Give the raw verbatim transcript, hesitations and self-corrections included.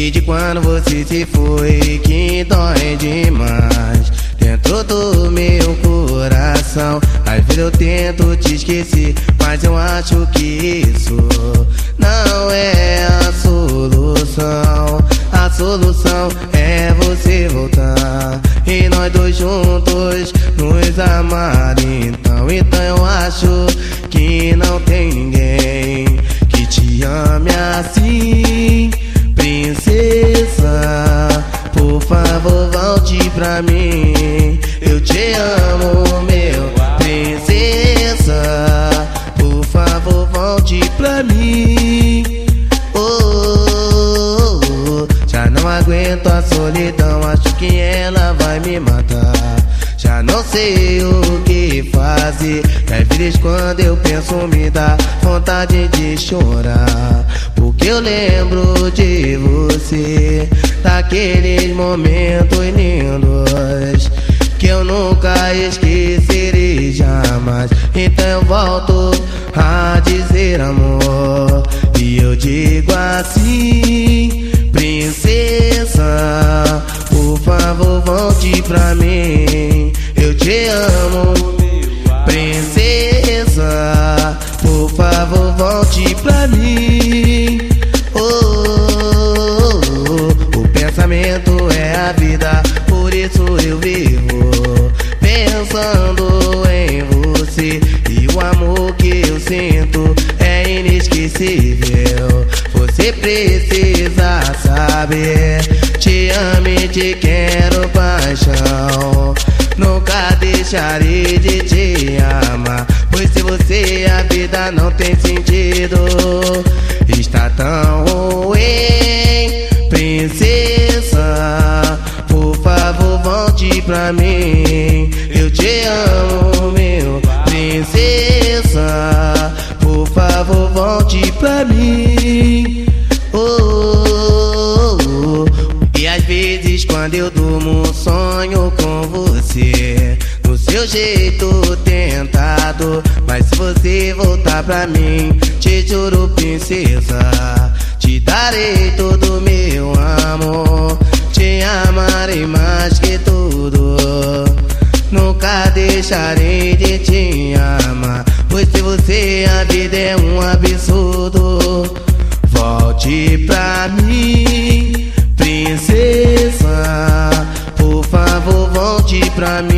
Desde quando você se foi, que dói demais dentro do meu coração. Às vezes eu tento te esquecer, mas eu acho que isso não é a solução. A solução é você voltar e nós dois juntos nos amar. Então, então eu acho que não tem ninguém que te ame assim, princesa. Por favor, volte pra mim. Eu te amo, meu princesa. Por favor, volte pra mim. Oh, oh, oh. Já não aguento a solidão, acho que ela vai me matar. Já não sei o que fazer, às vezes quando eu penso me dá vontade de chorar, porque eu lembro de você, daqueles momentos lindos que eu nunca esquecerei jamais. Então eu volto a dizer amor, e eu digo assim, princesa, por favor volte pra mim. Eu te amo, princesa, por favor volte pra mim. Oh, oh, oh. O pensamento é a vida, por isso eu vivo pensando em você. E o amor que eu sinto é inesquecível. Você precisa saber, te amo e te quero paixão. Nunca deixarei de te amar, pois sem você a vida não tem sentido. Está tão ruim, princesa. Por favor, volte pra mim. Eu te amo, meu princesa. Por favor, volte pra mim. Oh, oh, oh. E às vezes quando eu durmo sonho com você, no seu jeito tentado. Mas se você voltar pra mim, te juro, princesa, te darei todo o meu amor. Te amarei mais que tudo, nunca deixarei de te amar, pois se você a vida é um absurdo. Volte pra mim, princesa, por favor volte pra mim.